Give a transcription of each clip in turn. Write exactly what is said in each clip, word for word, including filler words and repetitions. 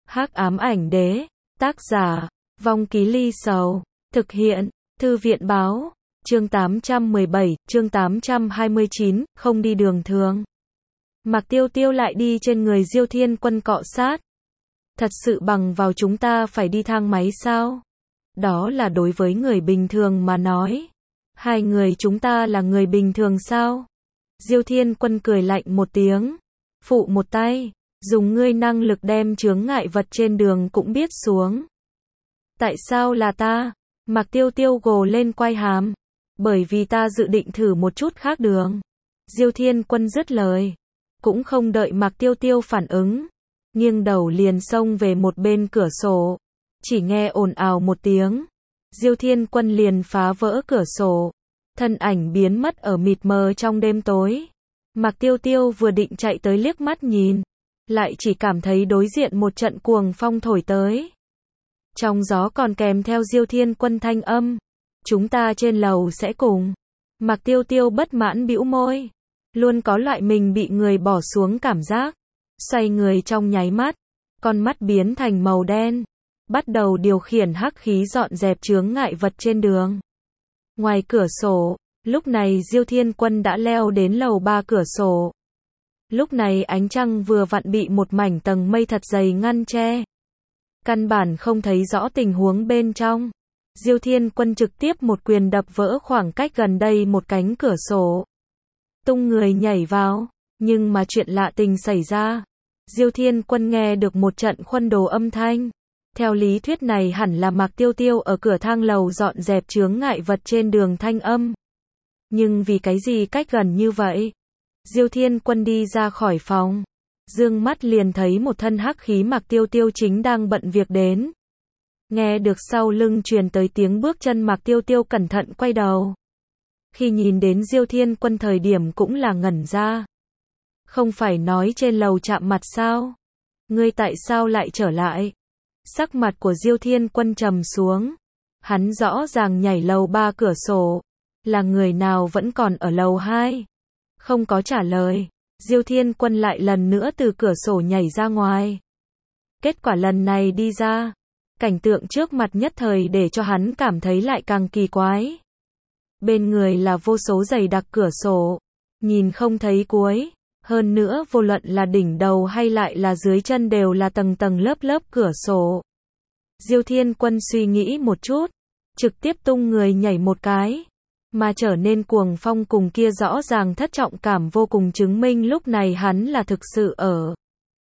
Hắc ám ảnh đế, tác giả, Vong Ký Ly Sầu, thực hiện, Thư viện báo, chương tám trăm mười bảy, chương tám trăm hai mươi chín, không đi đường thường. Mạc Tiêu Tiêu lại đi trên người Diêu Thiên Quân cọ sát. Thật sự bằng vào chúng ta phải đi thang máy sao? Đó là đối với người bình thường mà nói. Hai người chúng ta là người bình thường sao? Diêu Thiên Quân cười lạnh một tiếng, phụ một tay, dùng ngươi năng lực đem chướng ngại vật trên đường cũng biết xuống. Tại sao là ta? Mạc Tiêu Tiêu gồ lên quai hàm. Bởi vì ta dự định thử một chút khác đường. Diêu Thiên Quân dứt lời, cũng không đợi Mạc Tiêu Tiêu phản ứng, nghiêng đầu liền xông về một bên cửa sổ. Chỉ nghe ồn ào một tiếng, Diêu Thiên Quân liền phá vỡ cửa sổ, thân ảnh biến mất ở mịt mờ trong đêm tối. Mạc Tiêu Tiêu vừa định chạy tới liếc mắt nhìn, lại chỉ cảm thấy đối diện một trận cuồng phong thổi tới. Trong gió còn kèm theo Diêu Thiên Quân thanh âm, chúng ta trên lầu sẽ cùng. Mạc Tiêu Tiêu bất mãn bĩu môi, luôn có loại mình bị người bỏ xuống cảm giác. Xoay người trong nháy mắt, con mắt biến thành màu đen, bắt đầu điều khiển hắc khí dọn dẹp chướng ngại vật trên đường. Ngoài cửa sổ, lúc này Diêu Thiên Quân đã leo đến lầu ba cửa sổ. Lúc này ánh trăng vừa vặn bị một mảnh tầng mây thật dày ngăn che, căn bản không thấy rõ tình huống bên trong. Diêu Thiên Quân trực tiếp một quyền đập vỡ khoảng cách gần đây một cánh cửa sổ, tung người nhảy vào. Nhưng mà chuyện lạ tình xảy ra, Diêu Thiên Quân nghe được một trận khuân đồ âm thanh. Theo lý thuyết này hẳn là Mạc Tiêu Tiêu ở cửa thang lầu dọn dẹp chướng ngại vật trên đường thanh âm. Nhưng vì cái gì cách gần như vậy? Diêu Thiên Quân đi ra khỏi phòng, dương mắt liền thấy một thân hắc khí Mạc Tiêu Tiêu chính đang bận việc đến. Nghe được sau lưng truyền tới tiếng bước chân, Mạc Tiêu Tiêu cẩn thận quay đầu. Khi nhìn đến Diêu Thiên Quân thời điểm cũng là ngẩn ra. Không phải nói trên lầu chạm mặt sao? Ngươi tại sao lại trở lại? Sắc mặt của Diêu Thiên Quân trầm xuống. Hắn rõ ràng nhảy lầu ba cửa sổ. Là người nào vẫn còn ở lầu hai? Không có trả lời. Diêu Thiên Quân lại lần nữa từ cửa sổ nhảy ra ngoài. Kết quả lần này đi ra, cảnh tượng trước mặt nhất thời để cho hắn cảm thấy lại càng kỳ quái. Bên người là vô số dày đặc cửa sổ, nhìn không thấy cuối. Hơn nữa vô luận là đỉnh đầu hay lại là dưới chân đều là tầng tầng lớp lớp cửa sổ. Diêu Thiên Quân suy nghĩ một chút, trực tiếp tung người nhảy một cái, mà trở nên cuồng phong cùng kia rõ ràng thất trọng cảm vô cùng chứng minh lúc này hắn là thực sự ở.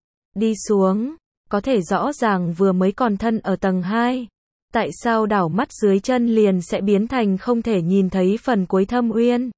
Đi xuống, có thể rõ ràng vừa mới còn thân ở tầng hai. Tại sao đảo mắt dưới chân liền sẽ biến thành không thể nhìn thấy phần cuối thâm uyên?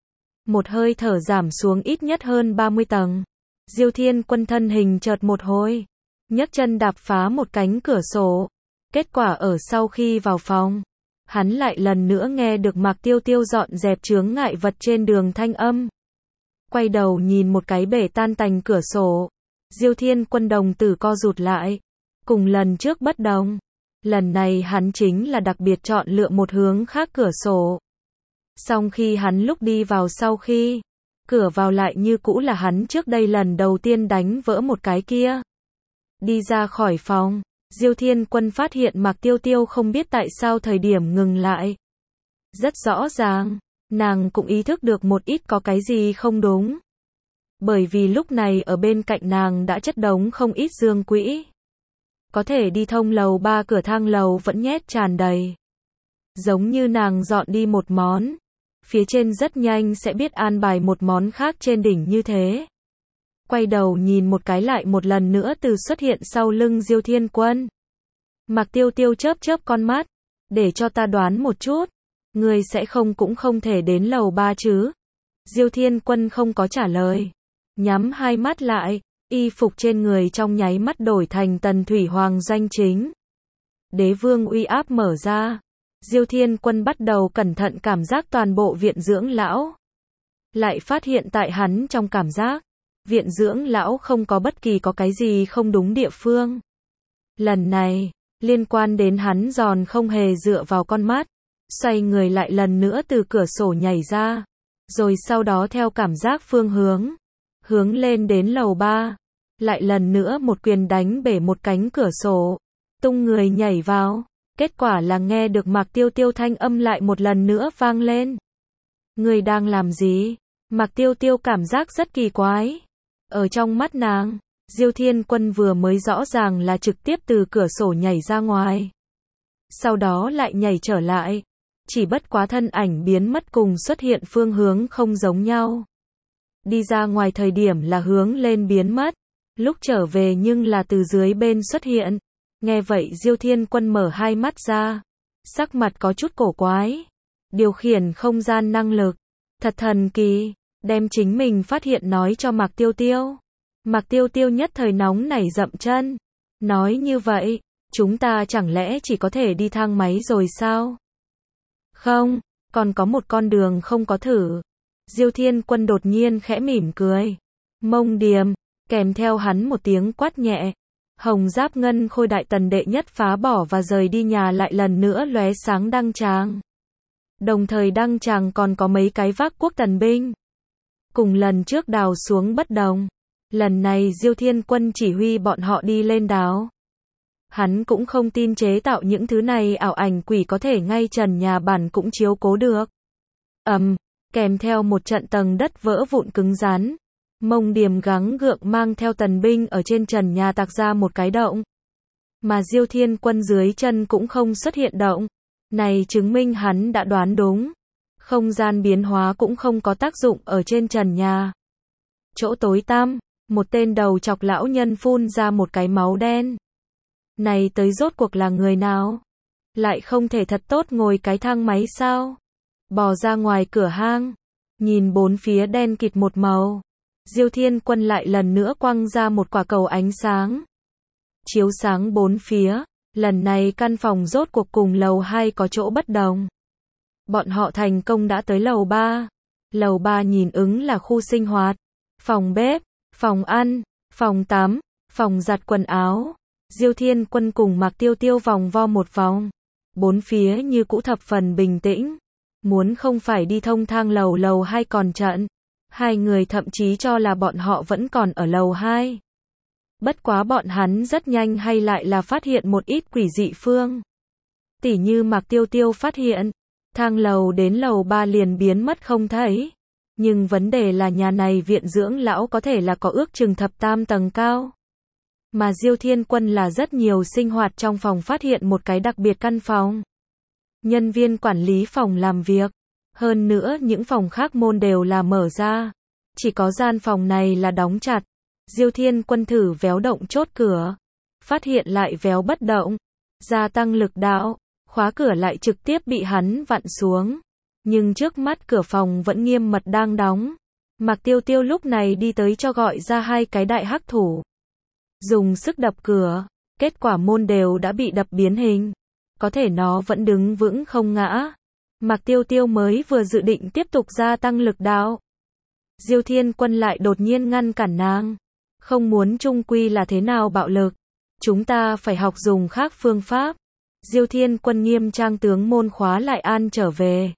Một hơi thở giảm xuống ít nhất hơn ba mươi tầng. Diêu Thiên Quân thân hình chợt một hồi, nhấc chân đạp phá một cánh cửa sổ. Kết quả ở sau khi vào phòng, hắn lại lần nữa nghe được Mạc Tiêu Tiêu dọn dẹp chướng ngại vật trên đường thanh âm. Quay đầu nhìn một cái bể tan tành cửa sổ, Diêu Thiên Quân đồng tử co rụt lại. Cùng lần trước bất đồng, lần này hắn chính là đặc biệt chọn lựa một hướng khác cửa sổ. Song khi hắn lúc đi vào sau khi, cửa vào lại như cũ là hắn trước đây lần đầu tiên đánh vỡ một cái kia. Đi ra khỏi phòng, Diêu Thiên Quân phát hiện Mạc Tiêu Tiêu không biết tại sao thời điểm ngừng lại. Rất rõ ràng, nàng cũng ý thức được một ít có cái gì không đúng. Bởi vì lúc này ở bên cạnh nàng đã chất đống không ít dương quỹ. Có thể đi thông lầu ba cửa thang lầu vẫn nhét tràn đầy. Giống như nàng dọn đi một món, phía trên rất nhanh sẽ biết an bài một món khác trên đỉnh như thế. Quay đầu nhìn một cái lại một lần nữa từ xuất hiện sau lưng Diêu Thiên Quân. Mạc Tiêu Tiêu chớp chớp con mắt, để cho ta đoán một chút, ngươi sẽ không cũng không thể đến lầu ba chứ? Diêu Thiên Quân không có trả lời, nhắm hai mắt lại, y phục trên người trong nháy mắt đổi thành Tần Thủy Hoàng doanh chính. Đế vương uy áp mở ra. Diêu Thiên Quân bắt đầu cẩn thận cảm giác toàn bộ viện dưỡng lão. Lại phát hiện tại hắn trong cảm giác, viện dưỡng lão không có bất kỳ có cái gì không đúng địa phương. Lần này, liên quan đến hắn giòn không hề dựa vào con mắt, xoay người lại lần nữa từ cửa sổ nhảy ra, rồi sau đó theo cảm giác phương hướng, hướng lên đến lầu ba. lại lần nữa một quyền đánh bể một cánh cửa sổ, tung người nhảy vào. Kết quả là nghe được Mạc Tiêu Tiêu thanh âm lại một lần nữa vang lên. Người đang làm gì? Mạc Tiêu Tiêu cảm giác rất kỳ quái. Ở trong mắt nàng, Diêu Thiên Quân vừa mới rõ ràng là trực tiếp từ cửa sổ nhảy ra ngoài. Sau đó lại nhảy trở lại. Chỉ bất quá thân ảnh biến mất cùng xuất hiện phương hướng không giống nhau. Đi ra ngoài thời điểm là hướng lên biến mất. Lúc trở về nhưng là từ dưới bên xuất hiện. Nghe vậy Diêu Thiên Quân mở hai mắt ra. Sắc mặt có chút cổ quái. Điều khiển không gian năng lực. Thật thần kỳ. Đem chính mình phát hiện nói cho Mạc Tiêu Tiêu. Mạc Tiêu Tiêu nhất thời nóng nảy dậm chân. Nói như vậy, chúng ta chẳng lẽ chỉ có thể đi thang máy rồi sao? Không, còn có một con đường không có thử. Diêu Thiên Quân đột nhiên khẽ mỉm cười. Mông Điềm, kèm theo hắn một tiếng quát nhẹ. Hồng giáp ngân khôi đại tần đệ nhất phá bỏ và rời đi nhà lại lần nữa lóe sáng đăng tràng. Đồng thời đăng tràng còn có mấy cái vác quốc tần binh. Cùng lần trước đào xuống bất đồng. Lần này Diêu Thiên Quân chỉ huy bọn họ đi lên đào. Hắn cũng không tin chế tạo những thứ này ảo ảnh quỷ có thể ngay trần nhà bản cũng chiếu cố được. Ầm, um, kèm theo một trận tầng đất vỡ vụn cứng rắn. Mông Điềm gắng gượng mang theo tần binh ở trên trần nhà tạc ra một cái động. Mà Diêu Thiên Quân dưới chân cũng không xuất hiện động. Này chứng minh hắn đã đoán đúng. Không gian biến hóa cũng không có tác dụng ở trên trần nhà. Chỗ tối tăm, một tên đầu chọc lão nhân phun ra một cái máu đen. Này tới rốt cuộc là người nào? Lại không thể thật tốt ngồi cái thang máy sao? Bò ra ngoài cửa hang, nhìn bốn phía đen kịt một màu. Diêu Thiên Quân lại lần nữa quăng ra một quả cầu ánh sáng. Chiếu sáng bốn phía, lần này căn phòng rốt cuộc cùng lầu hai có chỗ bất đồng. Bọn họ thành công đã tới lầu ba. Lầu ba nhìn ứng là khu sinh hoạt, phòng bếp, phòng ăn, phòng tắm, phòng giặt quần áo. Diêu Thiên Quân cùng Mạc Tiêu Tiêu vòng vo một vòng. Bốn phía như cũ thập phần bình tĩnh. Muốn không phải đi thông thang lầu lầu hai còn trận. Hai người thậm chí cho là bọn họ vẫn còn ở lầu hai. Bất quá bọn hắn rất nhanh hay lại là phát hiện một ít quỷ dị phương. Tỉ như Mạc Tiêu Tiêu phát hiện, thang lầu đến lầu ba liền biến mất không thấy. Nhưng vấn đề là nhà này viện dưỡng lão có thể là có ước chừng thập tam tầng cao. Mà Diêu Thiên Quân là rất nhiều sinh hoạt trong phòng phát hiện một cái đặc biệt căn phòng. Nhân viên quản lý phòng làm việc. Hơn nữa những phòng khác môn đều là mở ra. Chỉ có gian phòng này là đóng chặt. Diêu Thiên Quân thử véo động chốt cửa. Phát hiện lại véo bất động. Gia tăng lực đạo. Khóa cửa lại trực tiếp bị hắn vặn xuống. Nhưng trước mắt cửa phòng vẫn nghiêm mật đang đóng. Mạc Tiêu Tiêu lúc này đi tới cho gọi ra hai cái đại hắc thủ. Dùng sức đập cửa. Kết quả môn đều đã bị đập biến hình. Có thể nó vẫn đứng vững không ngã. Mạc Tiêu Tiêu mới vừa dự định tiếp tục gia tăng lực đạo. Diêu Thiên Quân lại đột nhiên ngăn cản nàng. Không muốn chung quy là thế nào bạo lực. Chúng ta phải học dùng khác phương pháp. Diêu Thiên Quân nghiêm trang tướng môn khóa lại an trở về.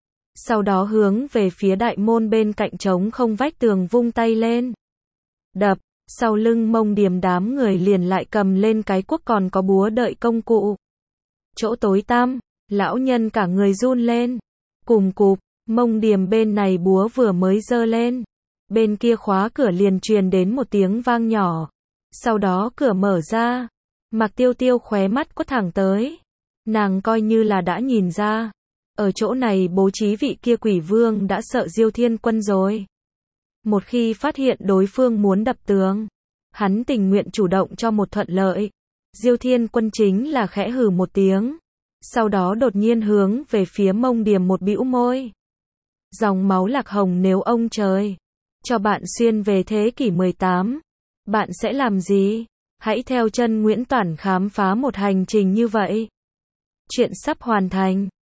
Sau đó hướng về phía đại môn bên cạnh trống không vách tường vung tay lên. Đập, sau lưng Mông Điềm đám người liền lại cầm lên cái cuốc còn có búa đợi công cụ. Chỗ tối tăm, lão nhân cả người run lên. Cùm cụp, Mông Điềm bên này búa vừa mới giơ lên. Bên kia khóa cửa liền truyền đến một tiếng vang nhỏ. Sau đó cửa mở ra. Mạc Tiêu Tiêu khóe mắt quất thẳng tới. Nàng coi như là đã nhìn ra. Ở chỗ này bố trí vị kia quỷ vương đã sợ Diêu Thiên Quân rồi. Một khi phát hiện đối phương muốn đập tường, hắn tình nguyện chủ động cho một thuận lợi. Diêu Thiên Quân chính là khẽ hừ một tiếng. Sau đó đột nhiên hướng về phía Mông Điềm một bĩu môi. Dòng máu lạc hồng nếu ông trời cho bạn xuyên về thế kỷ mười tám, bạn sẽ làm gì? Hãy theo chân Nguyễn Toản khám phá một hành trình như vậy. Chuyện sắp hoàn thành.